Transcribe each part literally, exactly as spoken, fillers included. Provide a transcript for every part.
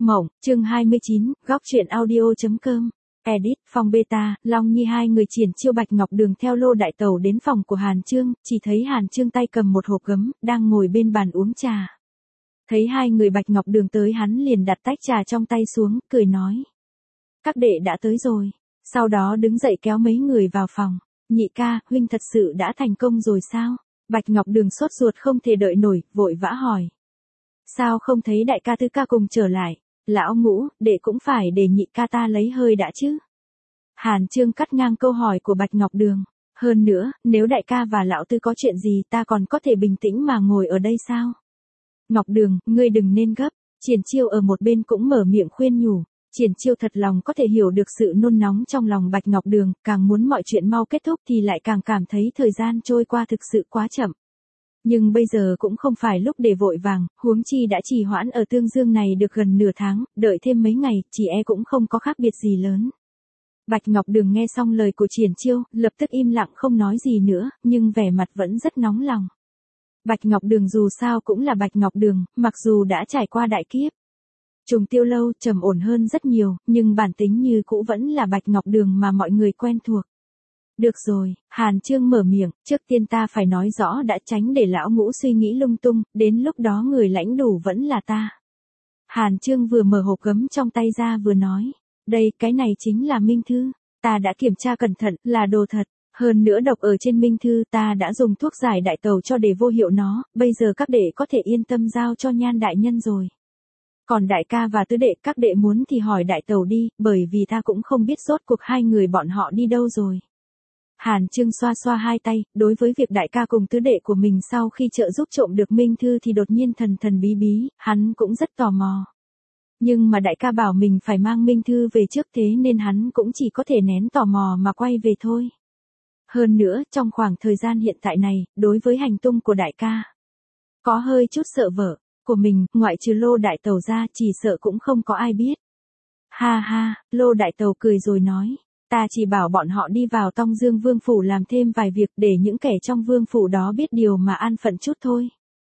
Mộng, chương hai mươi chín, góc truyện audio.com. Edit, phòng beta, Long Nhi hai người triển chiêu Bạch Ngọc Đường theo Lô Đại Tẩu đến phòng của Hàn Chương, chỉ thấy Hàn Chương tay cầm một hộp gấm, đang ngồi bên bàn uống trà. Thấy hai người Bạch Ngọc Đường tới hắn liền đặt tách trà trong tay xuống, cười nói. Các đệ đã tới rồi. Sau đó đứng dậy kéo mấy người vào phòng. Nhị ca, huynh thật sự đã thành công rồi sao? Bạch Ngọc Đường sốt ruột không thể đợi nổi, vội vã hỏi. Sao không thấy đại ca tứ ca cùng trở lại? Lão Ngũ, đệ cũng phải để nhị ca ta lấy hơi đã chứ. Hàn Chương cắt ngang câu hỏi của Bạch Ngọc Đường. Hơn nữa, nếu đại ca và lão tư có chuyện gì ta còn có thể bình tĩnh mà ngồi ở đây sao? Ngọc Đường, ngươi đừng nên gấp. Triển Chiêu ở một bên cũng mở miệng khuyên nhủ. Triển Chiêu thật lòng có thể hiểu được sự nôn nóng trong lòng Bạch Ngọc Đường, càng muốn mọi chuyện mau kết thúc thì lại càng cảm thấy thời gian trôi qua thực sự quá chậm. Nhưng bây giờ cũng không phải lúc để vội vàng, huống chi đã trì hoãn ở Tương Dương này được gần nửa tháng, đợi thêm mấy ngày, chỉ e cũng không có khác biệt gì lớn. Bạch Ngọc Đường nghe xong lời của Triển Chiêu, lập tức im lặng không nói gì nữa, nhưng vẻ mặt vẫn rất nóng lòng. Bạch Ngọc Đường dù sao cũng là Bạch Ngọc Đường, mặc dù đã trải qua đại kiếp. Trùng Tiêu Lâu trầm ổn hơn rất nhiều, nhưng bản tính như cũ vẫn là Bạch Ngọc Đường mà mọi người quen thuộc. Được rồi, Hàn Chương mở miệng, trước tiên ta phải nói rõ đã tránh để lão Ngũ suy nghĩ lung tung, đến lúc đó người lãnh đủ vẫn là ta. Hàn Chương vừa mở hộp gấm trong tay ra vừa nói, đây, cái này chính là Minh Thư, ta đã kiểm tra cẩn thận, là đồ thật, hơn nữa độc ở trên Minh Thư ta đã dùng thuốc giải đại tẩu cho để vô hiệu nó, bây giờ các đệ có thể yên tâm giao cho Nhan đại nhân rồi. Còn đại ca và tứ đệ các đệ muốn thì hỏi đại tẩu đi, bởi vì ta cũng không biết rốt cuộc hai người bọn họ đi đâu rồi. Hàn Chương xoa xoa hai tay, đối với việc đại ca cùng tứ đệ của mình sau khi trợ giúp trộm được Minh Thư thì đột nhiên thần thần bí bí, hắn cũng rất tò mò. Nhưng mà đại ca bảo mình phải mang Minh Thư về trước thế nên hắn cũng chỉ có thể nén tò mò mà quay về thôi. Hơn nữa, trong khoảng thời gian hiện tại này, đối với hành tung của đại ca, có hơi chút sợ vợ của mình, ngoại trừ Lô Đại Tẩu ra chỉ sợ cũng không có ai biết. Ha ha, Lô Đại Tẩu cười rồi nói. Ta chỉ bảo bọn họ đi vào Tông Dương Vương Phủ làm thêm vài việc để những kẻ trong Vương Phủ đó biết điều mà an phận chút thôi.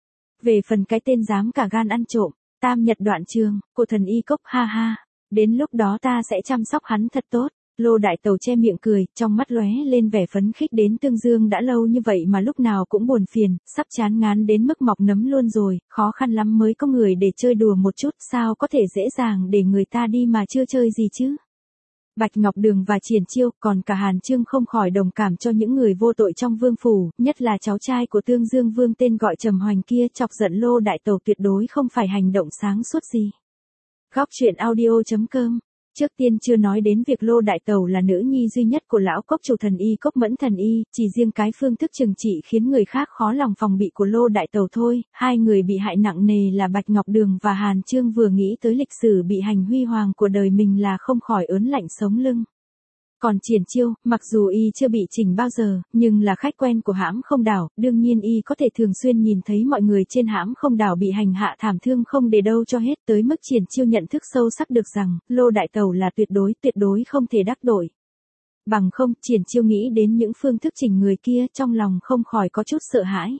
Về phần cái tên dám cả gan ăn trộm, Tam Nhật Đoạn Trường, của thần y cốc ha ha. Đến lúc đó ta sẽ chăm sóc hắn thật tốt. Lô Đại Tẩu che miệng cười, trong mắt lóe lên vẻ phấn khích đến Tương Dương đã lâu như vậy mà lúc nào cũng buồn phiền, sắp chán ngán đến mức mọc nấm luôn rồi, khó khăn lắm mới có người để chơi đùa một chút, sao có thể dễ dàng để người ta đi mà chưa chơi gì chứ. Bạch Ngọc Đường và Triển Chiêu, còn cả Hàn Chương không khỏi đồng cảm cho những người vô tội trong vương phủ, nhất là cháu trai của Tương Dương Vương tên gọi Trầm Hoành kia chọc giận Lô Đại Tẩu tuyệt đối không phải hành động sáng suốt gì. Góc truyện audio.com. Trước tiên chưa nói đến việc Lô Đại Tẩu là nữ nhi duy nhất của lão cốc chủ thần y cốc Mẫn thần y, chỉ riêng cái phương thức trừng trị khiến người khác khó lòng phòng bị của Lô Đại Tẩu thôi, hai người bị hại nặng nề là Bạch Ngọc Đường và Hàn Chương vừa nghĩ tới lịch sử bị hành huy hoàng của đời mình là không khỏi ớn lạnh sống lưng. Còn Triển Chiêu, mặc dù y chưa bị chỉnh bao giờ, nhưng là khách quen của hãm không đảo, đương nhiên y có thể thường xuyên nhìn thấy mọi người trên hãm không đảo bị hành hạ thảm thương không để đâu cho hết, tới mức Triển Chiêu nhận thức sâu sắc được rằng, Lô Đại Tẩu là tuyệt đối, tuyệt đối không thể đắc tội. Bằng không, Triển Chiêu nghĩ đến những phương thức chỉnh người kia, trong lòng không khỏi có chút sợ hãi.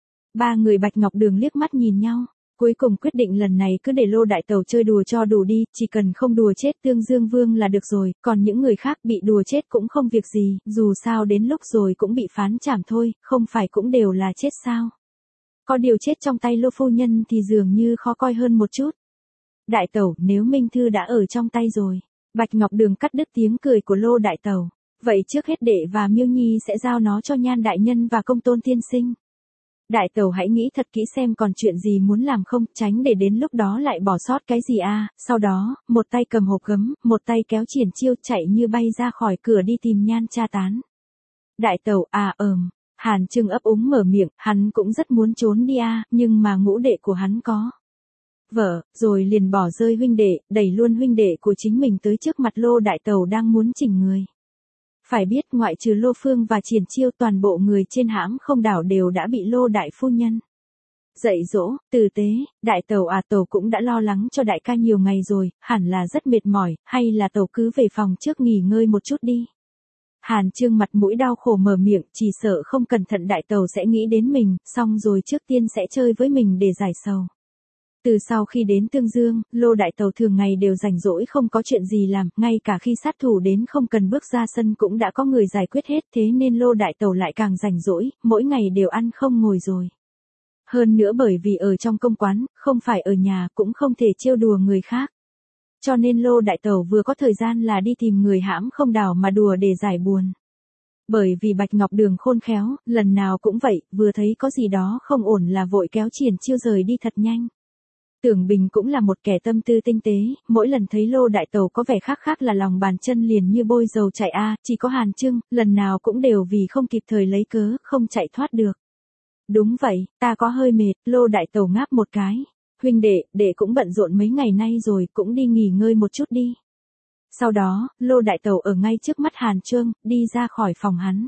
Ba người Bạch Ngọc Đường liếc mắt nhìn nhau. Cuối cùng quyết định lần này cứ để Lô Đại Tẩu chơi đùa cho đủ đi, chỉ cần không đùa chết Tương Dương Vương là được rồi, còn những người khác bị đùa chết cũng không việc gì, dù sao đến lúc rồi cũng bị phán trảm thôi, không phải cũng đều là chết sao. Có điều chết trong tay Lô phu nhân thì dường như khó coi hơn một chút. Đại Tẩu, nếu Minh Thư đã ở trong tay rồi. Bạch Ngọc Đường cắt đứt tiếng cười của Lô Đại Tẩu. Vậy trước hết đệ và Miêu Nhi sẽ giao nó cho Nhan đại nhân và Công Tôn tiên sinh. Đại Tẩu hãy nghĩ thật kỹ xem còn chuyện gì muốn làm không, tránh để đến lúc đó lại bỏ sót cái gì à. Sau đó, một tay cầm hộp gấm, một tay kéo Triển Chiêu chạy như bay ra khỏi cửa đi tìm Nhan cha tán. Đại Tẩu, à ờm, Hàn Chương ấp úng mở miệng, hắn cũng rất muốn trốn đi à, nhưng mà ngũ đệ của hắn có vợ, rồi liền bỏ rơi huynh đệ, đẩy luôn huynh đệ của chính mình tới trước mặt Lô Đại Tẩu đang muốn chỉnh người. Phải biết ngoại trừ Lô Phương và Triển Chiêu toàn bộ người trên hãm không đảo đều đã bị Lô đại phu nhân dạy dỗ, tử tế. Đại Tẩu à, Tẩu cũng đã lo lắng cho đại ca nhiều ngày rồi, hẳn là rất mệt mỏi, hay là Tẩu cứ về phòng trước nghỉ ngơi một chút đi. Hàn Chương mặt mũi đau khổ mở miệng, chỉ sợ không cẩn thận Đại Tẩu sẽ nghĩ đến mình, xong rồi trước tiên sẽ chơi với mình để giải sầu. Từ sau khi đến Tương Dương, Lô Đại Tẩu thường ngày đều rảnh rỗi không có chuyện gì làm, ngay cả khi sát thủ đến không cần bước ra sân cũng đã có người giải quyết hết, thế nên Lô Đại Tẩu lại càng rảnh rỗi, mỗi ngày đều ăn không ngồi rồi. Hơn nữa bởi vì ở trong công quán, không phải ở nhà cũng không thể trêu đùa người khác. Cho nên Lô Đại Tẩu vừa có thời gian là đi tìm người hãm không đào mà đùa để giải buồn. Bởi vì Bạch Ngọc Đường khôn khéo, lần nào cũng vậy, vừa thấy có gì đó không ổn là vội kéo Triển Chiêu rời đi thật nhanh. Tưởng Bình cũng là một kẻ tâm tư tinh tế, mỗi lần thấy Lô Đại Tẩu có vẻ khác khác là lòng bàn chân liền như bôi dầu chạy a, chỉ có Hàn Trương, lần nào cũng đều vì không kịp thời lấy cớ, không chạy thoát được. Đúng vậy, ta có hơi mệt, Lô Đại Tẩu ngáp một cái. Huynh đệ, đệ cũng bận rộn mấy ngày nay rồi, cũng đi nghỉ ngơi một chút đi. Sau đó, Lô Đại Tẩu ở ngay trước mắt Hàn Trương, đi ra khỏi phòng hắn.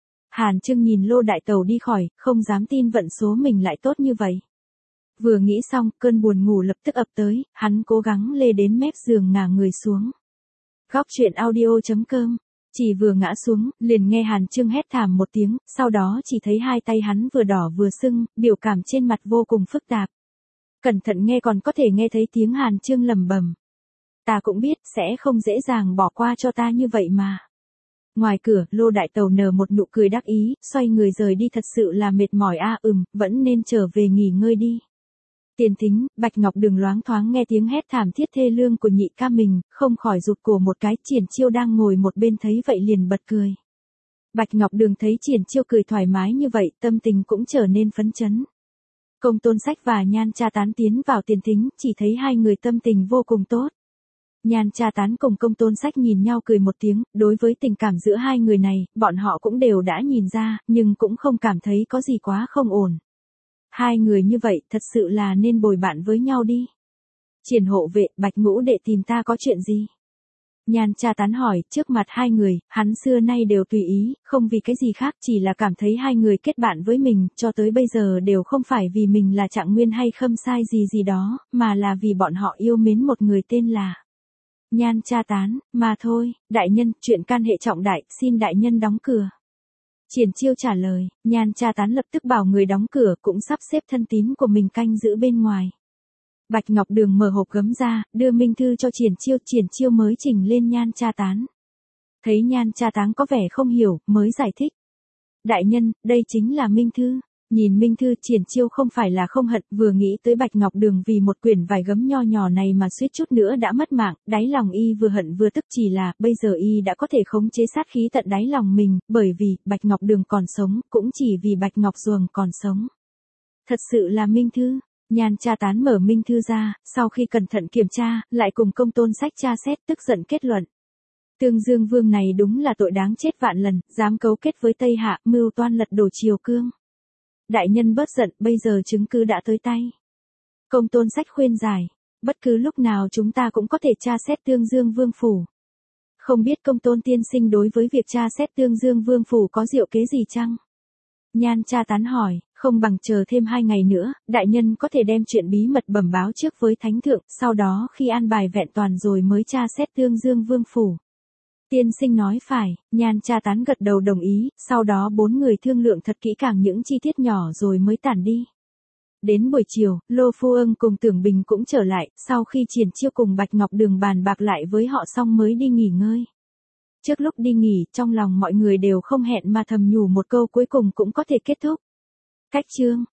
Hàn Trương nhìn Lô Đại Tẩu đi khỏi, không dám tin vận số mình lại tốt như vậy. Vừa nghĩ xong, cơn buồn ngủ lập tức ập tới, hắn cố gắng lê đến mép giường ngả người xuống. Góc truyện audio chấm com. Chỉ vừa ngã xuống, liền nghe Hàn Trương hét thảm một tiếng, sau đó chỉ thấy hai tay hắn vừa đỏ vừa sưng, biểu cảm trên mặt vô cùng phức tạp. Cẩn thận nghe còn có thể nghe thấy tiếng Hàn Trương lẩm bẩm. Ta cũng biết, sẽ không dễ dàng bỏ qua cho ta như vậy mà. Ngoài cửa, Lô Đại Tẩu nở một nụ cười đắc ý, xoay người rời đi thật sự là mệt mỏi a à, ừm, vẫn nên trở về nghỉ ngơi đi. Tiền Thính, Bạch Ngọc Đường loáng thoáng nghe tiếng hét thảm thiết thê lương của nhị ca mình, không khỏi rụt cổ một cái, Triển Chiêu đang ngồi một bên thấy vậy liền bật cười. Bạch Ngọc Đường thấy Triển Chiêu cười thoải mái như vậy, tâm tình cũng trở nên phấn chấn. Công Tôn Sách và Nhan Cha Tán tiến vào Tiền Thính, chỉ thấy hai người tâm tình vô cùng tốt. Nhan Cha Tán cùng Công Tôn Sách nhìn nhau cười một tiếng, đối với tình cảm giữa hai người này, bọn họ cũng đều đã nhìn ra, nhưng cũng không cảm thấy có gì quá không ổn. Hai người như vậy thật sự là nên bồi bạn với nhau đi. Triển hộ vệ, Bạch Ngũ đệ tìm ta có chuyện gì? Nhan Cha Tán hỏi, trước mặt hai người, hắn xưa nay đều tùy ý, không vì cái gì khác, chỉ là cảm thấy hai người kết bạn với mình, cho tới bây giờ đều không phải vì mình là Trạng Nguyên hay Khâm Sai gì gì đó, mà là vì bọn họ yêu mến một người tên là Nhan Cha Tán, mà thôi, đại nhân, chuyện can hệ trọng đại, xin đại nhân đóng cửa. Triển Chiêu trả lời, Nhan Cha Tán lập tức bảo người đóng cửa, cũng sắp xếp thân tín của mình canh giữ bên ngoài. Bạch Ngọc Đường mở hộp gấm ra, đưa minh thư cho Triển Chiêu, Triển Chiêu mới trình lên Nhan Cha Tán. Thấy Nhan Cha Tán có vẻ không hiểu, mới giải thích. Đại nhân, đây chính là minh thư. Nhìn minh thư, Triển Chiêu không phải là không hận, vừa nghĩ tới Bạch Ngọc Đường vì một quyển vải gấm nho nhỏ này mà suýt chút nữa đã mất mạng, đáy lòng y vừa hận vừa tức, chỉ là, bây giờ y đã có thể khống chế sát khí tận đáy lòng mình, bởi vì, Bạch Ngọc Đường còn sống, cũng chỉ vì Bạch Ngọc Duồng còn sống. Thật sự là minh thư. Nhan Cha Tán mở minh thư ra, sau khi cẩn thận kiểm tra, lại cùng Công Tôn Sách tra xét, tức giận kết luận. Tương Dương Vương này đúng là tội đáng chết vạn lần, dám cấu kết với Tây Hạ, mưu toan lật đổ triều cương. Đại nhân bớt giận, bây giờ chứng cứ đã tới tay. Công Tôn Sách khuyên giải, bất cứ lúc nào chúng ta cũng có thể tra xét Tương Dương Vương phủ. Không biết Công Tôn tiên sinh đối với việc tra xét Tương Dương Vương phủ có diệu kế gì chăng? Nhan Cha Tán hỏi, không bằng chờ thêm hai ngày nữa, đại nhân có thể đem chuyện bí mật bẩm báo trước với Thánh Thượng, sau đó khi an bài vẹn toàn rồi mới tra xét Tương Dương Vương phủ. Tiên sinh nói phải, Nhan Cha Tán gật đầu đồng ý, sau đó bốn người thương lượng thật kỹ càng những chi tiết nhỏ rồi mới tản đi. Đến buổi chiều, Lô Phu Ưng cùng Tưởng Bình cũng trở lại, sau khi Triển Chiêu cùng Bạch Ngọc Đường bàn bạc lại với họ xong mới đi nghỉ ngơi. Trước lúc đi nghỉ, trong lòng mọi người đều không hẹn mà thầm nhủ một câu cuối cùng cũng có thể kết thúc. Cách chương